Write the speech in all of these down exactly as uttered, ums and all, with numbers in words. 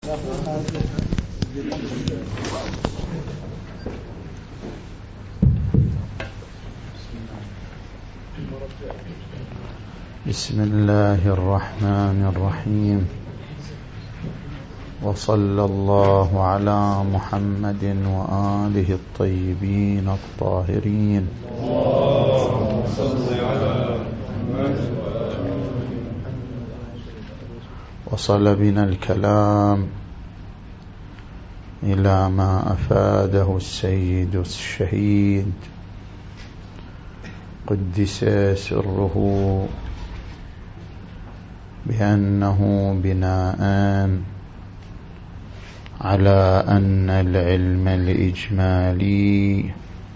بسم الله الرحمن الرحيم. وصلى الله على محمد وآله الطيبين الطاهرين. وصل بنا الكلام إلى ما أفاده السيد الشهيد قدس سره بأنه بناء على أن العلم الإجمالي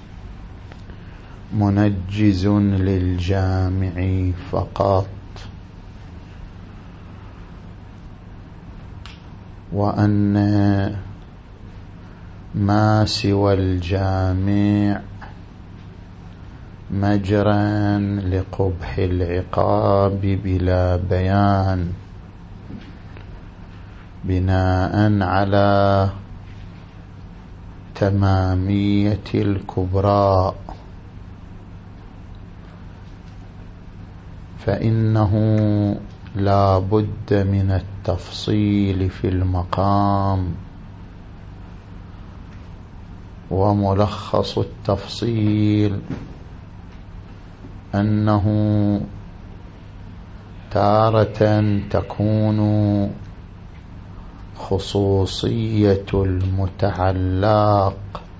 منجز للجامع فقط، وأن ما سوى الجامع مجرى لقبح العقاب بلا بيان، بناء على تمامية الكبرى، فإنه لا بد من التفصيل في المقام، وملخص التفصيل أنه تارة تكون خصوصية المتعلق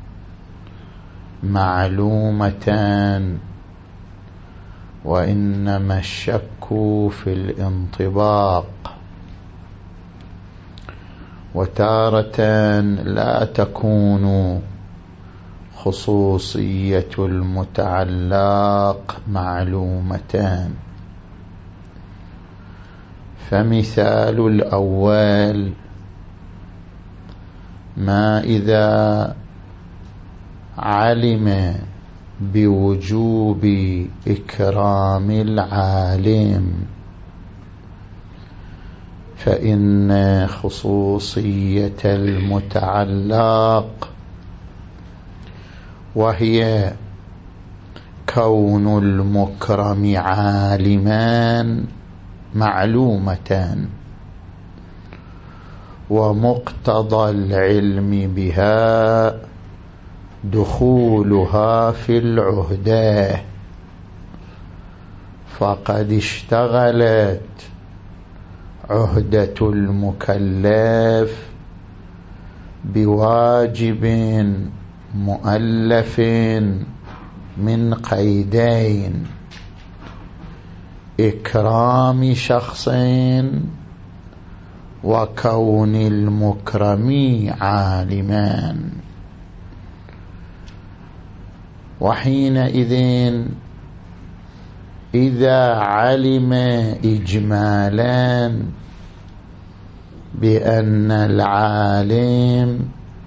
معلومة، وإنما الشك في الانطباق، وتارة لا تكون خصوصية المتعلق معلومتان. فمثال الأول ما إذا علم بوجوب إكرام العالم، فإن خصوصية المتعلق وهي كون المكرم عالما معلومتان، ومقتضى العلم بها دخولها في العهدة، فقد اشتغلت عهدة المكلف بواجب مؤلف من قيدين: إكرام شخص وكون المكرم عالما. وحينئذ إذا علم إجمالا بأن العالم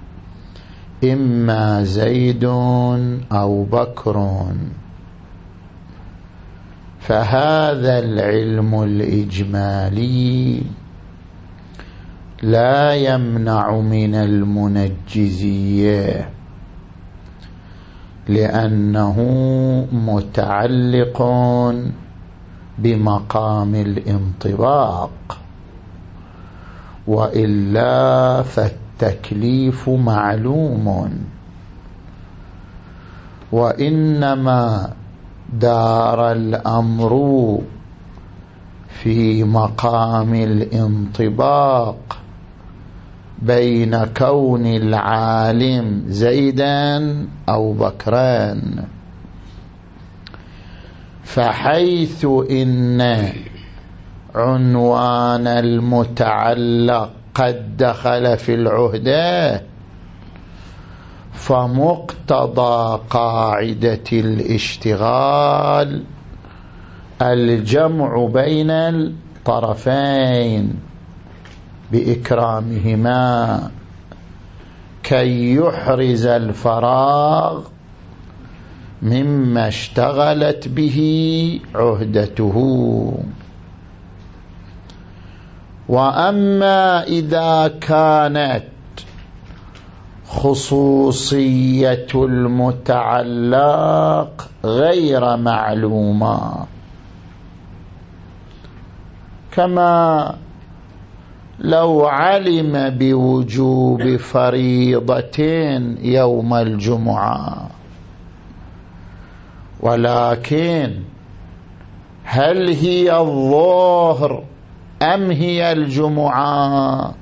إما زيد أو بكر، فهذا العلم الإجمالي لا يمنع من المنجزية، لأنه متعلق بمقام الانطباق، وإلا فالتكليف معلوم، وإنما دار الأمر في مقام الانطباق بين كون العالم زيدا أو بكران. فحيث إن عنوان المتعلق قد دخل في العهدة، فمقتضى قاعدة الاشتغال الجمع بين الطرفين بإكرامهما كي يحرز الفراغ مما اشتغلت به عهدته. وأما إذا كانت خصوصية المتعلق غير معلومة، كما لو علم بوجوب فريضة يوم الجمعة، ولكن هل هي الظهر أم هي الجمعة،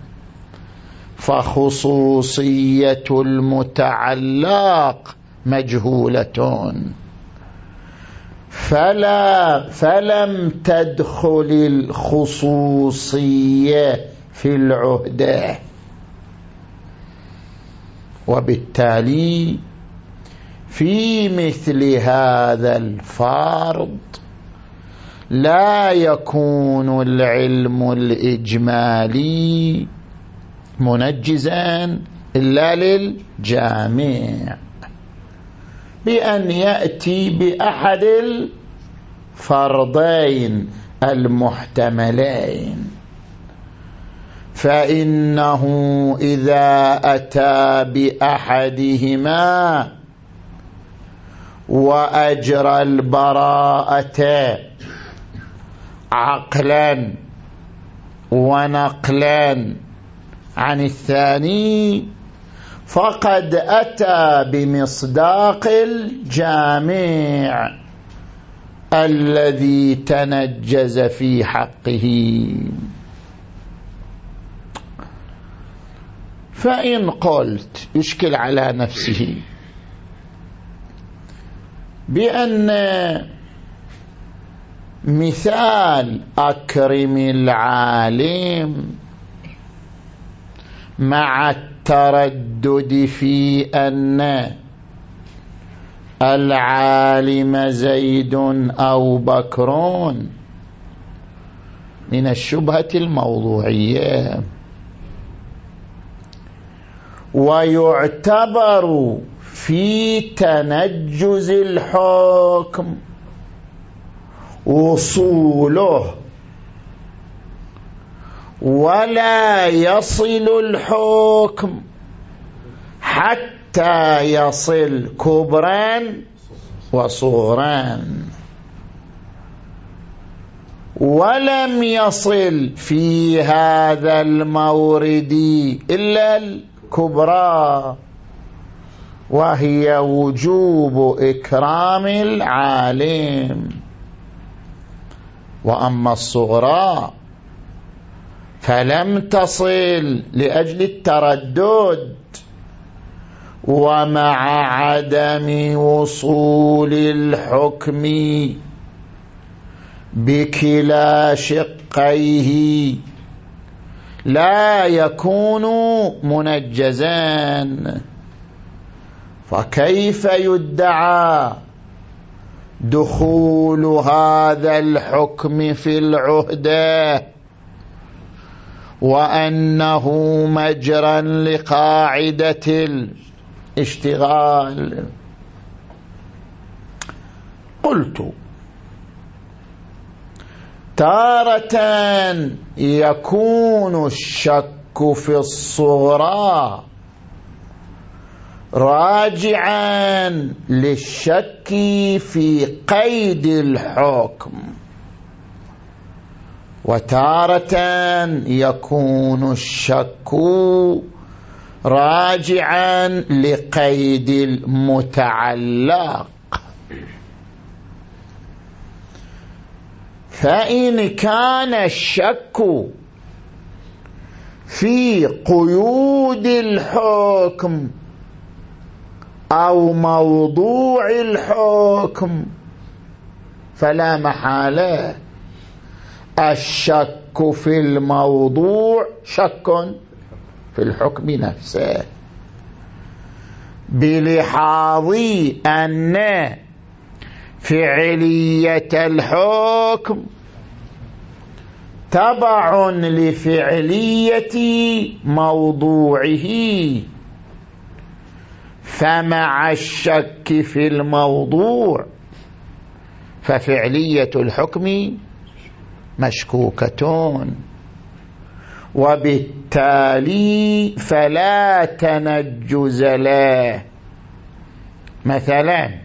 فخصوصية المتعلق مجهولة، فلا فلم تدخل الخصوصية في العهدة، وبالتالي في مثل هذا الفرض لا يكون العلم الإجمالي منجزا إلا للجامع، بأن يأتي بأحد الفرضين المحتملين. فإنه إذا أتى بأحدهما وأجرى البراءة عقلا ونقلا عن الثاني، فقد أتى بمصداق الجامع الذي تنجز في حقه. فإن قلت يشكل على نفسه بأن مثال أكرم العالم مع التردد في أن العالم زيد أو بكر من الشبهة الموضوعية، ويعتبر في تنجز الحكم وصوله، ولا يصل الحكم حتى يصل كبران وصغران، ولم يصل في هذا المورد إلا الكبرى، وهي وجوب إكرام العالم. وأما الصغرى فلم تصل لأجل التردد، ومع عدم وصول الحكم بكلا شقيه لا يكون منجزان. فكيف يدعى دخول هذا الحكم في العهدة وأنه مجرى لقاعدة الاشتغال؟ قلت تارة يكون الشك في الصغرى راجعا للشك في قيد الحكم، وتارة يكون الشك راجعا لقيد المتعلق. فإن كان الشك في قيود الحكم أو موضوع الحكم فلا محالة الشك في الموضوع شك في الحكم نفسه، بلحاظ أن فعلية الحكم تبع لفعلية موضوعه، فمع الشك في الموضوع ففعلية الحكم مشكوكة، وبالتالي فلا تنجز له. مثلا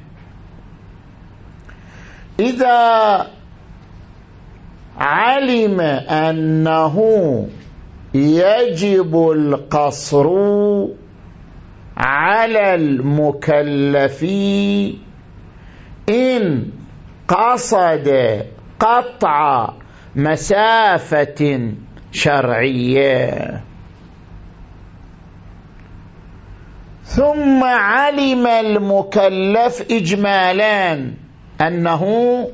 إذا علم أنه يجب القصر على المكلف إن قصد قطع مسافة شرعية، ثم علم المكلف إجمالا أنه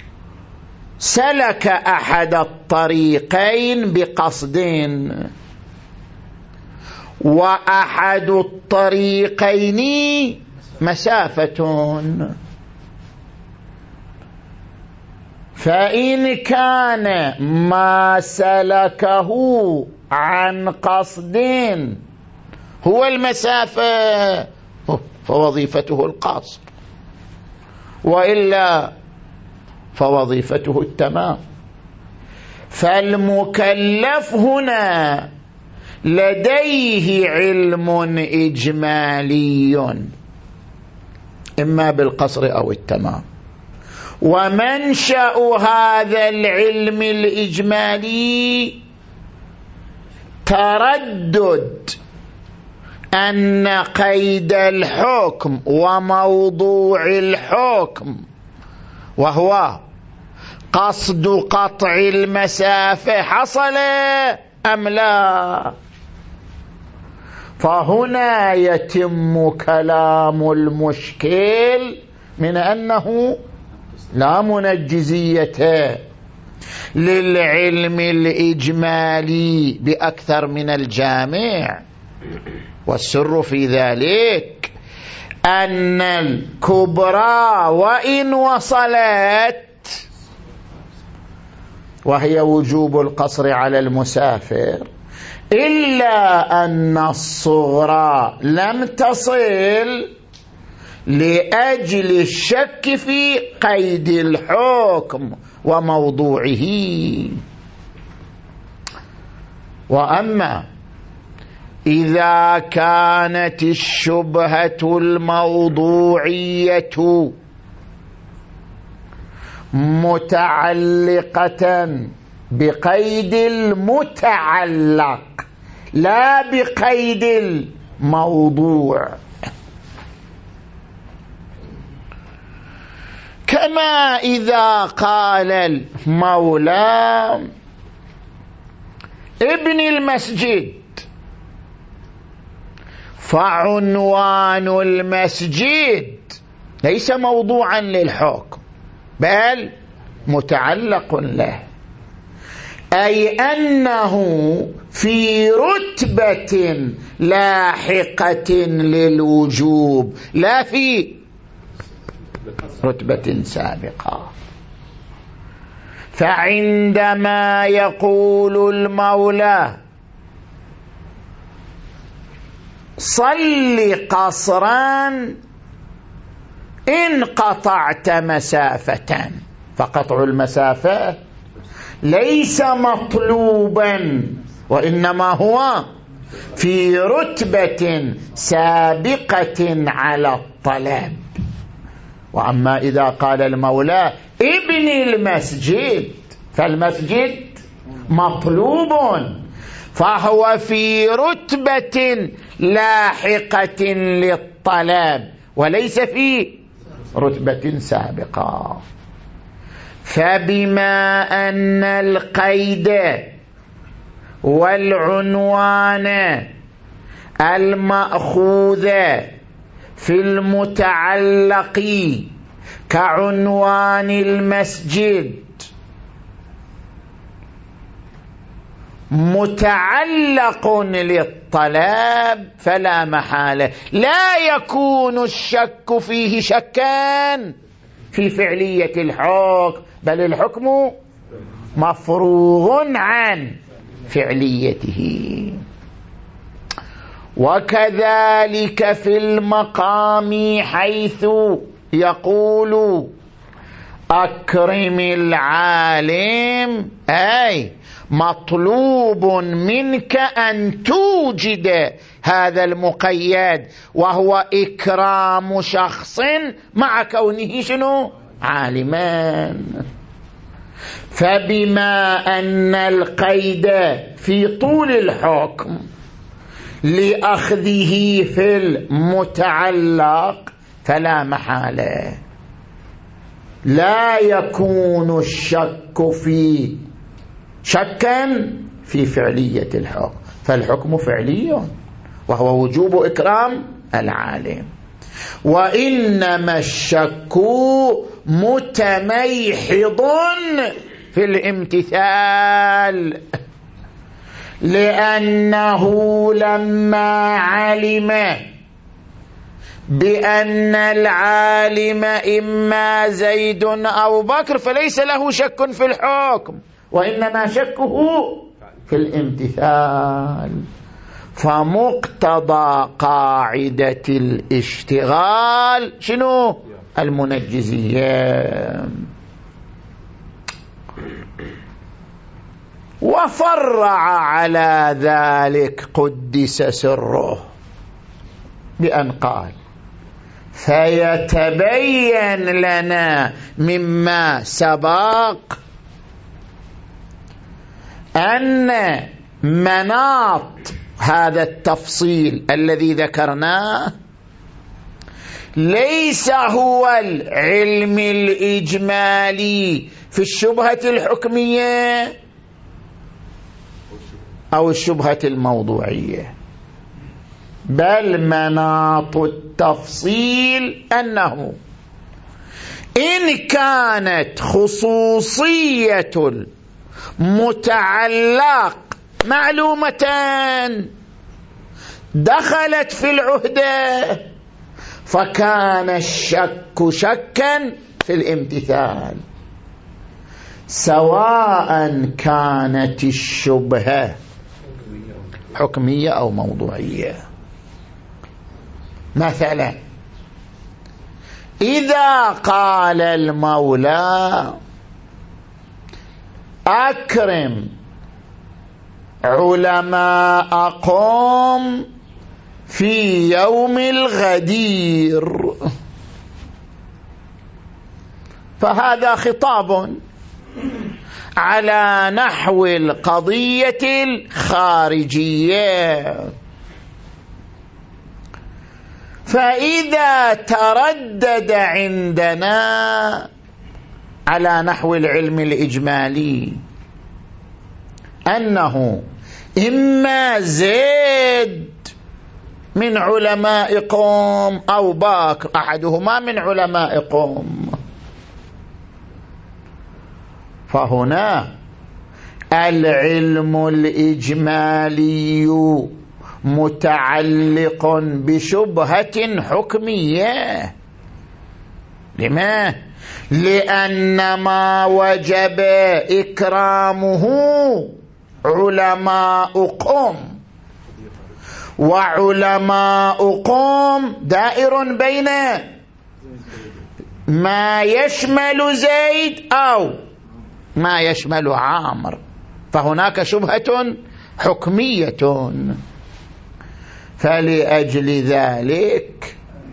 سلك أحد الطريقين بقصد، وأحد الطريقين مسافة، فإن كان ما سلكه عن قصد هو المسافة فوظيفته القصر، وإلا فوظيفته التمام. فالمكلف هنا لديه علم إجمالي إما بالقصر أو التمام، ومنشأ هذا العلم الإجمالي تردد أن قيد الحكم وموضوع الحكم وهو قصد قطع المسافة حصل أم لا. فهنا يتم كلام المشكل من أنه لا منجزية للعلم الإجمالي بأكثر من الجامع، والسر في ذلك أن الكبرى وإن وصلت وهي وجوب القصر على المسافر، إلا أن الصغرى لم تصل لأجل الشك في قيد الحكم وموضوعه. وأما إذا كانت الشبهة الموضوعية متعلقة بقيد المتعلق لا بقيد الموضوع، كما إذا قال المولى ابن المسجد فعنوان المسجد ليس موضوعا للحكم بل متعلق له، أي أنه في رتبة لاحقة للوجوب لا في رتبة سابقة. فعندما يقول المولى صل قصرا إن قطعت مسافة، فقطع المسافة ليس مطلوبا وإنما هو في رتبة سابقة على الطلب. وأما إذا قال المولى ابن المسجد فالمسجد مطلوب، فهو في رتبة لاحقة للطلب وليس في رتبة سابقة. فبما أن القيد والعنوان المأخوذ في المتعلق كعنوان المسجد متعلق للطلب فلا محالة لا يكون الشك فيه شكا في فعلية الحكم، بل الحكم مفروغ عن فعليته. وكذلك في المقام حيث يقول أكرم العالم أي مطلوب منك أن توجد هذا المقيد، وهو إكرام شخص مع كونه شنو؟ عالما. فبما أن القيد في طول الحكم لأخذه في المتعلق فلا محالة لا يكون الشك في شكا في فعلية الحكم، فالحكم فعلي وهو وجوب إكرام العالم. وإنما الشك متميحض في الامتثال، لأنه لما علم بأن العالم إما زيد أو بكر فليس له شك في الحكم، وإنما شكه في الامتثال. فمقتضى قاعدة الاشتغال شنو؟ المنجزية. وفرع على ذلك قدس سره بأن قال: فيتبين لنا مما سبق أن مناط هذا التفصيل الذي ذكرناه ليس هو العلم الإجمالي في الشبهة الحكمية أو الشبهة الموضوعية، بل مناط التفصيل أنه إن كانت خصوصية المتعلق معلومتان دخلت في العهدة فكان الشك شكا في الامتثال، سواء كانت الشبهة حكمية أو موضوعية. مثلا إذا قال المولى: أكرم علماء قوم في يوم الغدير، فهذا خطاب على نحو القضية الخارجية. فإذا تردد عندنا على نحو العلم الإجمالي أنه إما زيد من علماء قوم أو بكر أحدهما من علماء قوم، فهنا العلم الإجمالي متعلق بشبهة حكمية. لما؟ لأن ما وجب إكرامه علماء قوم، وعلماء قوم دائر بين ما يشمل زيد أو ما يشمل عامر، فهناك شبهة حكمية. فلأجل ذلك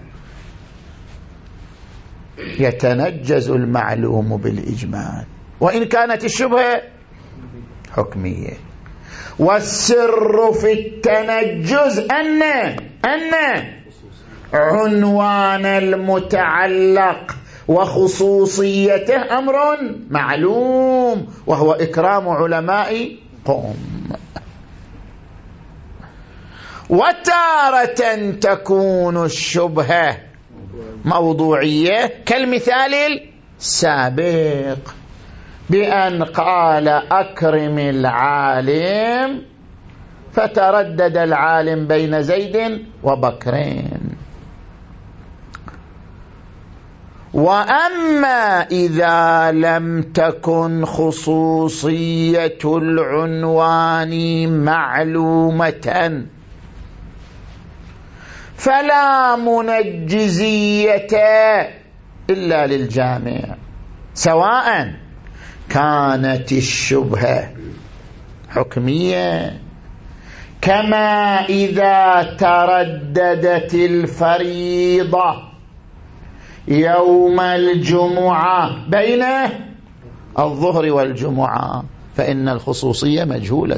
يتنجز المعلوم بالإجمال وإن كانت الشبهة حكمية. والسر في التنجز أن أن عنوان المتعلق وخصوصيته أمر معلوم وهو إكرام علماء قوم. وتارة تكون الشبهة موضوعية كالمثال السابق بأن قال: أكرم العالم، فتردد العالم بين زيد وبكرين. وأما إذا لم تكن خصوصية العنوان معلومة فلا منجزية إلا للجامع، سواء كانت الشبهة حكمية. كما إذا ترددت الفريضة يوم الجمعة بين الظهر والجمعة فإن الخصوصية مجهولة.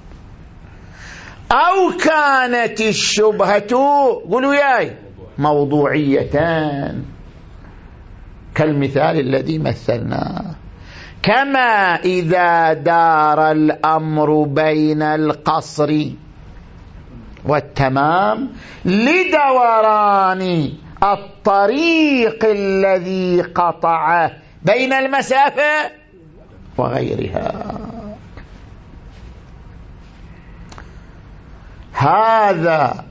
أو كانت الشبهة قولوا ياي موضوعيتان كالمثال الذي مثلناه. كما إذا دار الأمر بين القصر والتمام لدوران الطريق الذي قطعه بين المسافة وغيرها. هذا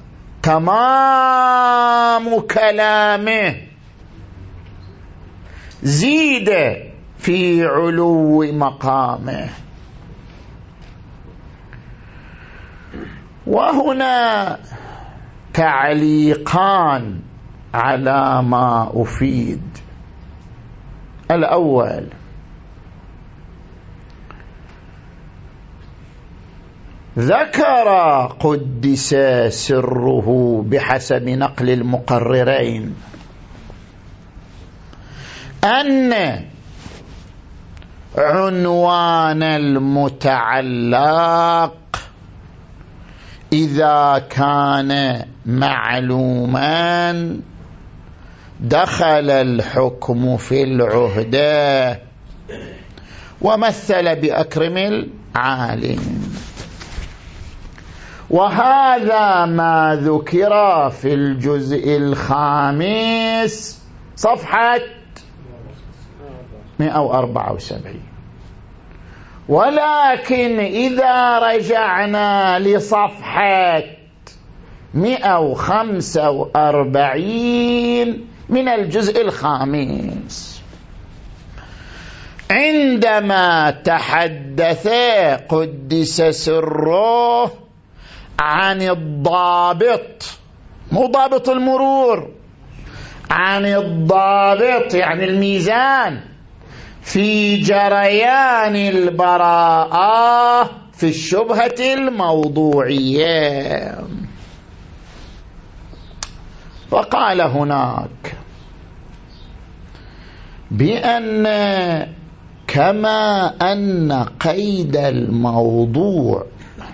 تمام كلامه، زيد في علو مقامه. وهنا تعليقان على ما أفيد. الأول: ذكر قدس سره بحسب نقل المقررين أن عنوان المتعلق إذا كان معلوما دخل الحكم في العهدة، ومثل بأكرم العالم. وهذا ما ذكر في الجزء الخامس صفحة مئة وأربعة وسبعين. ولكن إذا رجعنا لصفحة مئة وخمسة وأربعين من الجزء الخامس، عندما تحدث قدس سره عن الضابط، مو ضابط المرور، عن الضابط يعني الميزان في جريان البراءة في الشبهة الموضوعية، وقال هناك بأن كما أن قيد الموضوع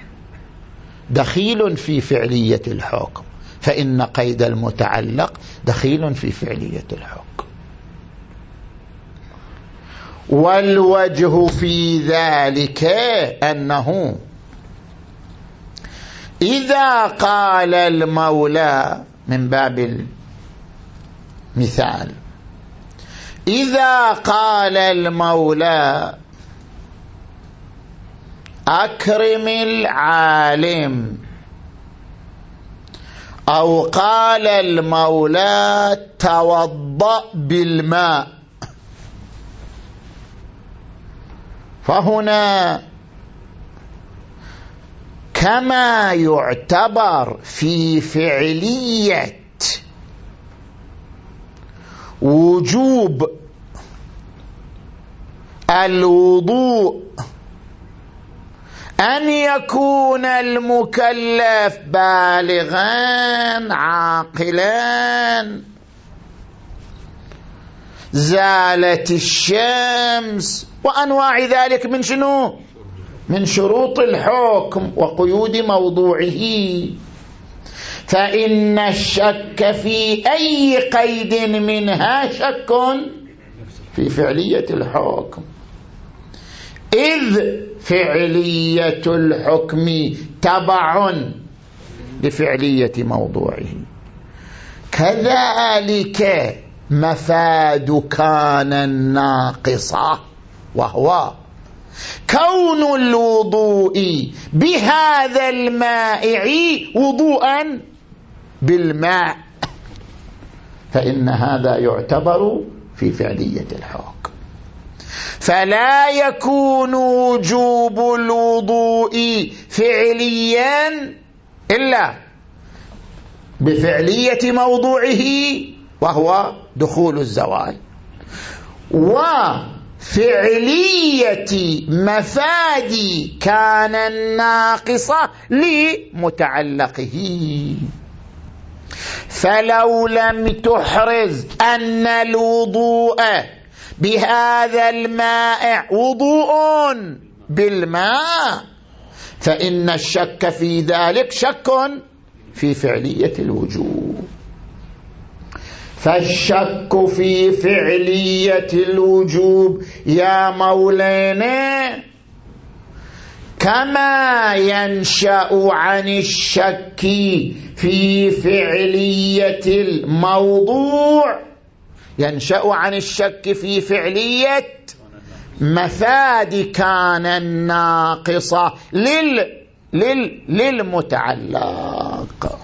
دخيل في فعلية الحكم، فإن قيد المتعلق دخيل في فعلية الحكم. والوجه في ذلك أنه إذا قال المولى من باب المثال، إذا قال المولى أكرم العالم، أو قال المولى توضأ بالماء، فهنا كما يعتبر في فعلية وجوب الوضوء أن يكون المكلف بالغا عاقلا، زالت الشمس، وأنواع ذلك من شنو؟ من شروط الحكم وقيود موضوعه. فإن الشك في أي قيد منها شك في فعلية الحكم، إذ فعلية الحكم تبع لفعلية موضوعه. كذلك مفاد كان الناقصة، وهو كون الوضوء بهذا المائع وضوءا بالماء، فإن هذا يعتبر في فعلية الحكم. فلا يكون وجوب الوضوء فعليا إلا بفعلية موضوعه، وهو دخول الزوال. فعلية مفاد كان الناقصة لمتعلقه. فلو لم تحرز أن الوضوء بهذا الماء وضوء بالماء فإن الشك في ذلك شك في فعلية الوجوب. فالشك في فعلية الوجوب يا مولانا كما ينشأ عن الشك في فعلية الموضوع ينشأ عن الشك في فعلية مفاد كان الناقصة لل... لل... للمتعلق،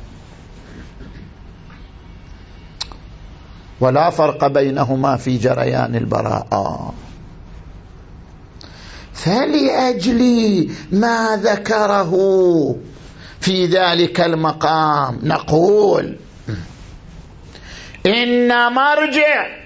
ولا فرق بينهما في جريان البراءة. فلأجل ما ذكره في ذلك المقام نقول إن مرجع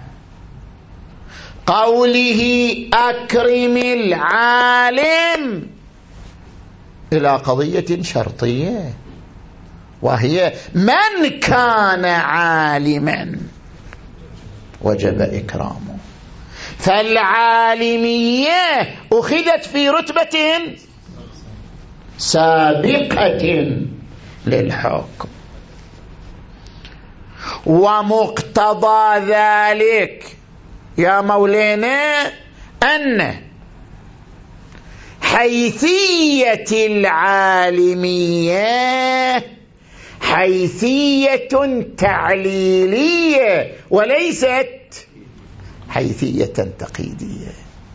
قوله أكرم العالم إلى قضية شرطية، وهي من كان عالما وجب إكرامه. فالعالمية أخذت في رتبة سابقة للحكم، ومقتضى ذلك يا مولانا أن حيثية العالمية حيثية تعليلية وليست حيثية تقييدية.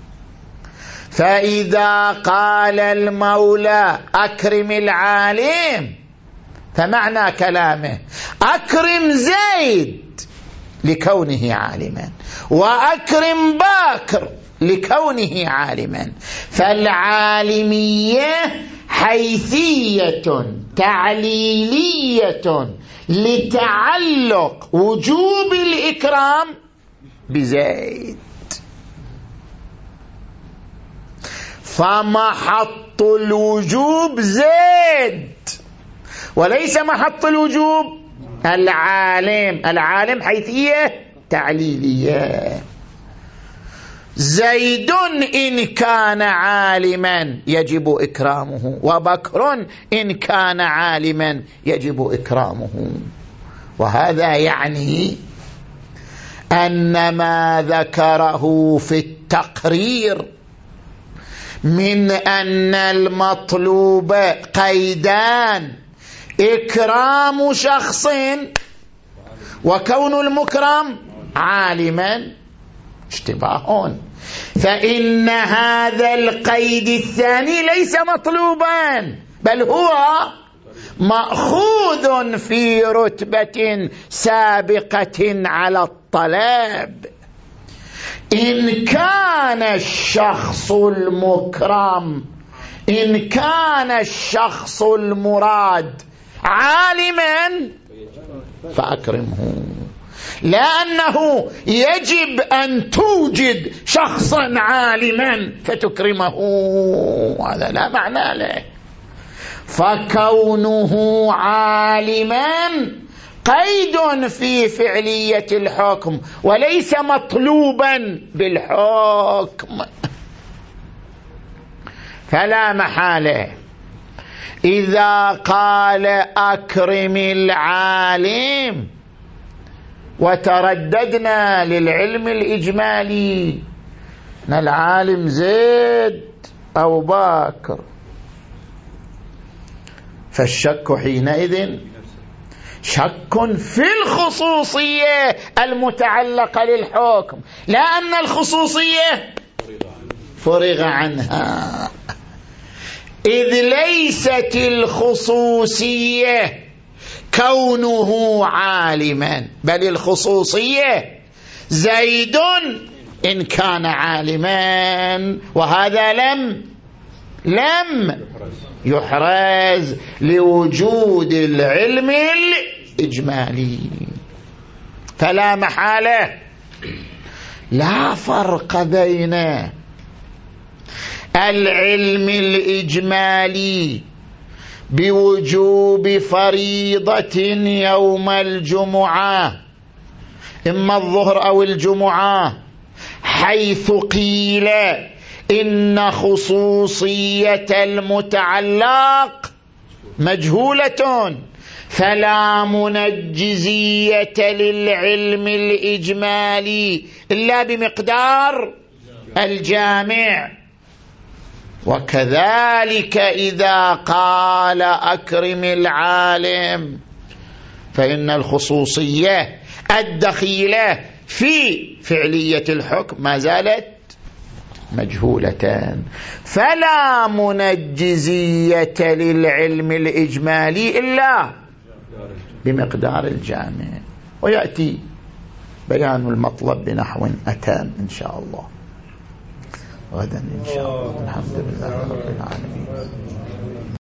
فإذا قال المولى أكرم العالم فمعنى كلامه أكرم زيد لكونه عالما وأكرم باكر لكونه عالما. فالعالمية حيثية تعليلية لتعلق وجوب الإكرام بزيد، فمحط الوجوب زيد وليس محط الوجوب العالم. العالم حيثية تعليلية. زيد إن كان عالما يجب إكرامه، وبكر إن كان عالما يجب إكرامه. وهذا يعني أن ما ذكره في التقرير من أن المطلوب قيدان إكرام شخص وكون المكرم عالما اشتباهون، فإن هذا القيد الثاني ليس مطلوبا بل هو مأخوذ في رتبة سابقة على الطلب. إن كان الشخص المكرم إن كان الشخص المراد عالما فأكرمه، لأنه يجب أن توجد شخصا عالما فتكرمه، هذا لا معنى له. فكونه عالما قيد في فعلية الحكم وليس مطلوبا بالحكم. فلا محالة إذا قال أكرم العالم وترددنا للعلم الإجمالي أن العالم زيد أو باكر، فالشك حينئذ شك في الخصوصية المتعلقة للحكم، لا أن الخصوصية فرغ عنها، إذ ليست الخصوصية كونه عالما، بل الخصوصية زيد إن كان عالما، وهذا لم لم يحرز لوجود العلم الإجمالي. فلا محالة لا فرق بين العلم الإجمالي بوجوب فريضة يوم الجمعة إما الظهر أو الجمعة، حيث قيل إن خصوصية المتعلق مجهولة فلا منجزية للعلم الإجمالي إلا بمقدار الجامع. وكذلك إذا قال أكرم العالم فإن الخصوصية الدخيلة في فعلية الحكم ما زالت مجهولة، فلا منجزية للعلم الإجمالي إلا بمقدار الجامع. ويأتي بيان المطلب بنحو أتام إن شاء الله غدا إن شاء الله. الحمد لله رب العالمين.